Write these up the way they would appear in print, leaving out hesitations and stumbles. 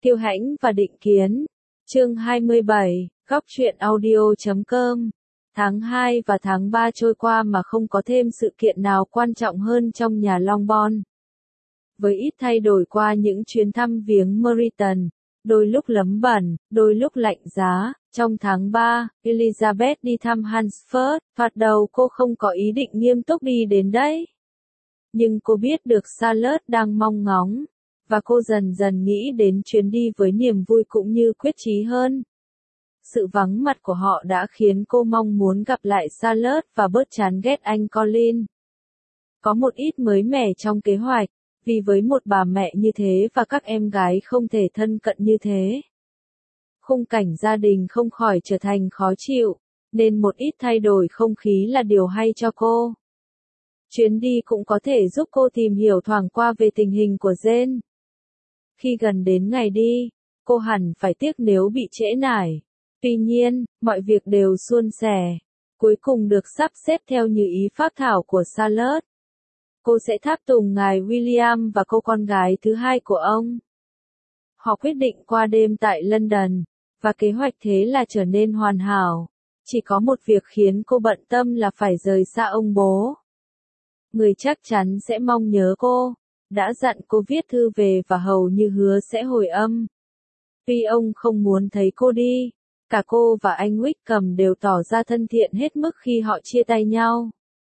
Kiêu Hãnh và Định Kiến. Chương 27, Góc truyện audio.com. Tháng 2 và tháng 3 trôi qua mà không có thêm sự kiện nào quan trọng hơn trong nhà Longbourn. Với ít thay đổi qua những chuyến thăm viếng Meryton, đôi lúc lấm bẩn, đôi lúc lạnh giá, trong tháng 3, Elizabeth đi thăm Hansford, thoạt đầu cô không có ý định nghiêm túc đi đến đấy. Nhưng cô biết được Charlotte đang mong ngóng, và cô dần dần nghĩ đến chuyến đi với niềm vui cũng như quyết chí hơn. Sự vắng mặt của họ đã khiến cô mong muốn gặp lại Charlotte và bớt chán ghét anh Colin. Có một ít mới mẻ trong kế hoạch, vì với một bà mẹ như thế và các em gái không thể thân cận như thế, khung cảnh gia đình không khỏi trở thành khó chịu, nên một ít thay đổi không khí là điều hay cho cô. Chuyến đi cũng có thể giúp cô tìm hiểu thoáng qua về tình hình của Jane. Khi gần đến ngày đi, cô hẳn phải tiếc nếu bị trễ nải. Tuy nhiên, mọi việc đều suôn sẻ, cuối cùng được sắp xếp theo như ý phác thảo của Charlotte. Cô sẽ tháp tùng ngài William và cô con gái thứ hai của ông. Họ quyết định qua đêm tại London, và kế hoạch thế là trở nên hoàn hảo. Chỉ có một việc khiến cô bận tâm là phải rời xa ông bố. Người chắc chắn sẽ mong nhớ cô, đã dặn cô viết thư về và hầu như hứa sẽ hồi âm. Tuy ông không muốn thấy cô đi, cả cô và anh Wickham đều tỏ ra thân thiện hết mức khi họ chia tay nhau.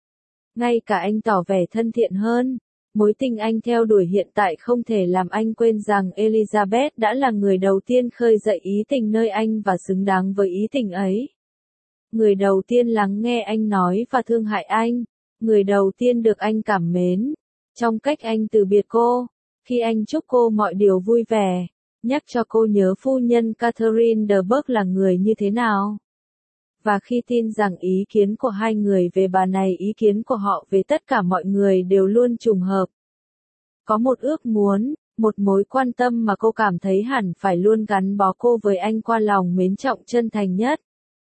Ngay cả anh tỏ vẻ thân thiện hơn, mối tình anh theo đuổi hiện tại không thể làm anh quên rằng Elizabeth đã là người đầu tiên khơi dậy ý tình nơi anh và xứng đáng với ý tình ấy. Người đầu tiên lắng nghe anh nói và thương hại anh, người đầu tiên được anh cảm mến. Trong cách anh từ biệt cô, khi anh chúc cô mọi điều vui vẻ, nhắc cho cô nhớ phu nhân Catherine de Bourgh là người như thế nào. Và khi tin rằng ý kiến của hai người về bà này, ý kiến của họ về tất cả mọi người đều luôn trùng hợp. Có một ước muốn, một mối quan tâm mà cô cảm thấy hẳn phải luôn gắn bó cô với anh qua lòng mến trọng chân thành nhất.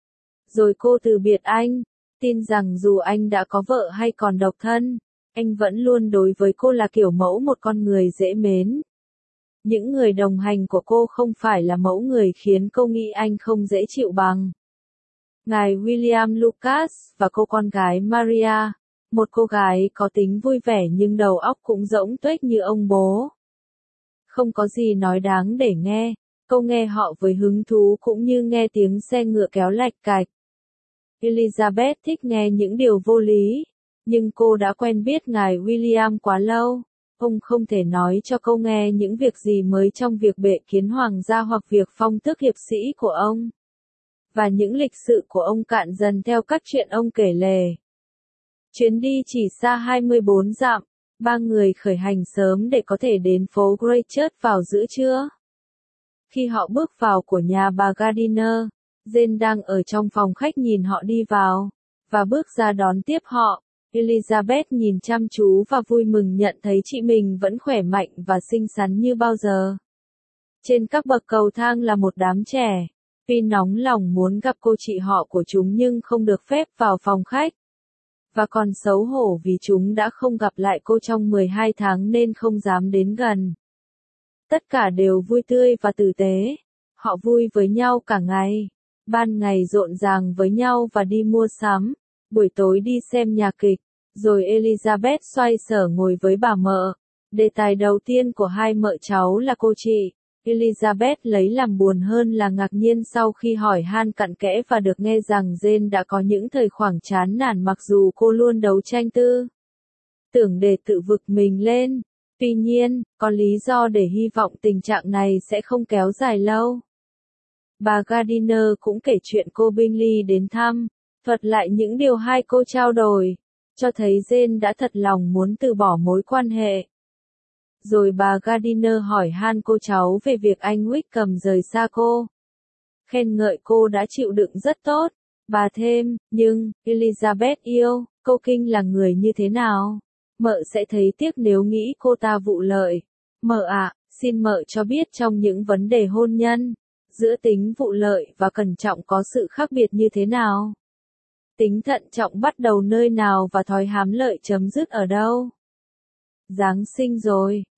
Rồi cô từ biệt anh, tin rằng dù anh đã có vợ hay còn độc thân, anh vẫn luôn đối với cô là kiểu mẫu một con người dễ mến. Những người đồng hành của cô không phải là mẫu người khiến cô nghĩ anh không dễ chịu bằng. Ngài William Lucas và cô con gái Maria, một cô gái có tính vui vẻ nhưng đầu óc cũng rỗng tuếch như ông bố. Không có gì nói đáng để nghe, cô nghe họ với hứng thú cũng như nghe tiếng xe ngựa kéo lạch cạch. Elizabeth thích nghe những điều vô lý, nhưng cô đã quen biết ngài William quá lâu, ông không thể nói cho cô nghe những việc gì mới trong việc bệ kiến hoàng gia hoặc việc phong tước hiệp sĩ của ông. Và những lịch sự của ông cạn dần theo các chuyện ông kể lể. Chuyến đi chỉ xa 24 dặm, ba người khởi hành sớm để có thể đến phố Greychurch vào giữa trưa. Khi họ bước vào của nhà bà Gardiner, Jane đang ở trong phòng khách nhìn họ đi vào, và bước ra đón tiếp họ. Elizabeth nhìn chăm chú và vui mừng nhận thấy chị mình vẫn khỏe mạnh và xinh xắn như bao giờ. Trên các bậc cầu thang là một đám trẻ, vì nóng lòng muốn gặp cô chị họ của chúng nhưng không được phép vào phòng khách. Và còn xấu hổ vì chúng đã không gặp lại cô trong 12 tháng nên không dám đến gần. Tất cả đều vui tươi và tử tế. Họ vui với nhau cả ngày. Ban ngày rộn ràng với nhau và đi mua sắm. Buổi tối đi xem nhạc kịch. Rồi Elizabeth xoay sở ngồi với bà mợ. Đề tài đầu tiên của hai mợ cháu là cô chị. Elizabeth lấy làm buồn hơn là ngạc nhiên sau khi hỏi han cặn kẽ và được nghe rằng Jane đã có những thời khoảng chán nản mặc dù cô luôn đấu tranh tư tưởng để tự vực mình lên. Tuy nhiên, có lý do để hy vọng tình trạng này sẽ không kéo dài lâu. Bà Gardiner cũng kể chuyện cô Bingley đến thăm, thuật lại những điều hai cô trao đổi, cho thấy Jane đã thật lòng muốn từ bỏ mối quan hệ. Rồi bà Gardiner hỏi han cô cháu về việc anh Wickham rời xa cô. Khen ngợi cô đã chịu đựng rất tốt. Bà thêm, nhưng, Elizabeth yêu, cô Kinh là người như thế nào? Mợ sẽ thấy tiếc nếu nghĩ cô ta vụ lợi. Mợ ạ, xin mợ cho biết trong những vấn đề hôn nhân, giữa tính vụ lợi và cẩn trọng có sự khác biệt như thế nào? Tính thận trọng bắt đầu nơi nào và thói hám lợi chấm dứt ở đâu? Giáng sinh rồi,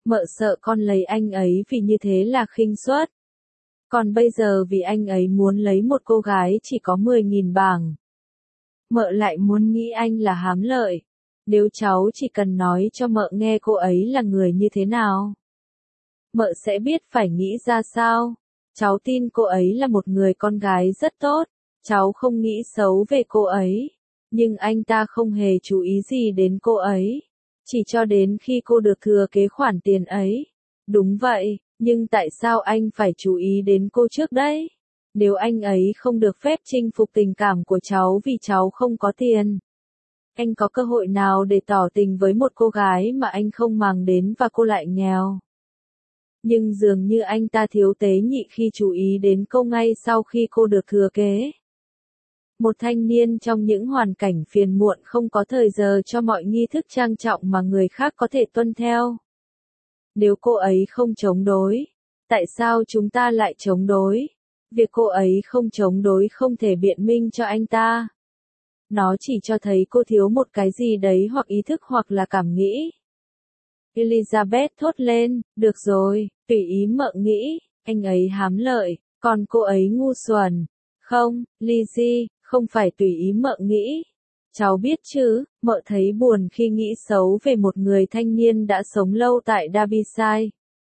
Mợ sợ con lấy anh ấy vì như thế là khinh suất. Còn bây giờ vì anh ấy muốn lấy một cô gái chỉ có 10.000 bảng. Mợ lại muốn nghĩ anh là hám lợi. Nếu cháu chỉ cần nói cho mợ nghe cô ấy là người như thế nào, mợ sẽ biết phải nghĩ ra sao. Cháu tin cô ấy là một người con gái rất tốt. Cháu không nghĩ xấu về cô ấy. Nhưng anh ta không hề chú ý gì đến cô ấy. Chỉ cho đến khi cô được thừa kế khoản tiền ấy. Đúng vậy, nhưng tại sao anh phải chú ý đến cô trước đấy? Nếu anh ấy không được phép chinh phục tình cảm của cháu vì cháu không có tiền, anh có cơ hội nào để tỏ tình với một cô gái mà anh không màng đến và cô lại nghèo? Nhưng dường như anh ta thiếu tế nhị khi chú ý đến cô ngay sau khi cô được thừa kế. Một thanh niên trong những hoàn cảnh phiền muộn không có thời giờ cho mọi nghi thức trang trọng mà người khác có thể tuân theo. Nếu cô ấy không chống đối, tại sao chúng ta lại chống đối? Việc cô ấy không chống đối không thể biện minh cho anh ta. Nó chỉ cho thấy cô thiếu một cái gì đấy hoặc ý thức hoặc là cảm nghĩ. Elizabeth thốt lên, được rồi, tùy ý mợ nghĩ, anh ấy hám lợi, còn cô ấy ngu xuẩn. Không, Lizzie, không phải tùy ý mợ nghĩ. Cháu biết chứ, mợ thấy buồn khi nghĩ xấu về một người thanh niên đã sống lâu tại Derbyshire.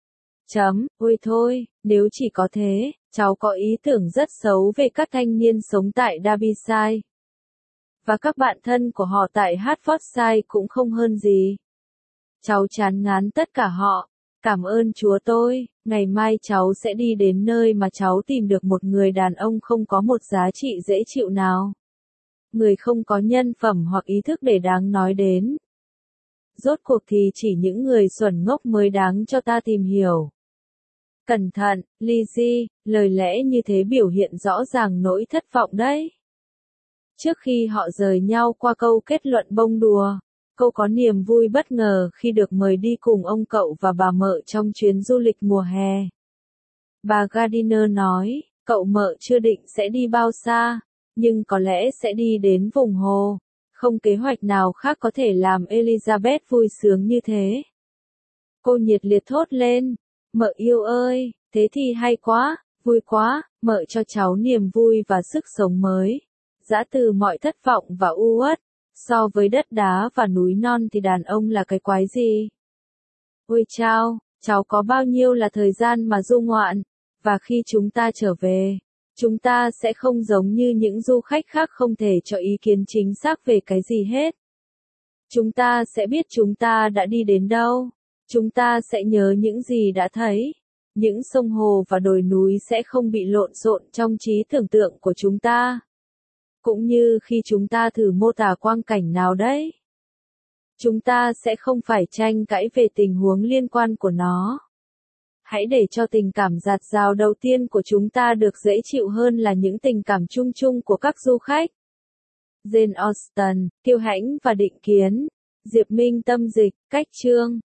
Ôi thôi, nếu chỉ có thế, cháu có ý tưởng rất xấu về các thanh niên sống tại Derbyshire. Và các bạn thân của họ tại Hertfordshire cũng không hơn gì. Cháu chán ngán tất cả họ. Cảm ơn Chúa tôi, ngày mai cháu sẽ đi đến nơi mà cháu tìm được một người đàn ông không có một giá trị dễ chịu nào. Người không có nhân phẩm hoặc ý thức để đáng nói đến. Rốt cuộc thì chỉ những người xuẩn ngốc mới đáng cho ta tìm hiểu. Cẩn thận, Lizzie, lời lẽ như thế biểu hiện rõ ràng nỗi thất vọng đấy. Trước khi họ rời nhau qua câu kết luận bông đùa, cô có niềm vui bất ngờ khi được mời đi cùng ông cậu và bà mợ trong chuyến du lịch mùa hè. Bà Gardiner nói, cậu mợ chưa định sẽ đi bao xa, nhưng có lẽ sẽ đi đến vùng hồ. Không kế hoạch nào khác có thể làm Elizabeth vui sướng như thế. Cô nhiệt liệt thốt lên, mợ yêu ơi, thế thì hay quá, vui quá, mợ cho cháu niềm vui và sức sống mới. Giã từ mọi thất vọng và u uất. So với đất đá và núi non thì đàn ông là cái quái gì? Ôi chao, cháu có bao nhiêu là thời gian mà du ngoạn, và khi chúng ta trở về, chúng ta sẽ không giống như những du khách khác không thể cho ý kiến chính xác về cái gì hết. Chúng ta sẽ biết chúng ta đã đi đến đâu. Chúng ta sẽ nhớ những gì đã thấy. Những sông hồ và đồi núi sẽ không bị lộn xộn trong trí tưởng tượng của chúng ta. Cũng như khi chúng ta thử mô tả quang cảnh nào đấy. Chúng ta sẽ không phải tranh cãi về tình huống liên quan của nó. Hãy để cho tình cảm dạt dào đầu tiên của chúng ta được dễ chịu hơn là những tình cảm chung chung của các du khách. Jane Austen, Kiêu Hãnh và Định Kiến. Diệp Minh tâm dịch, cách chương.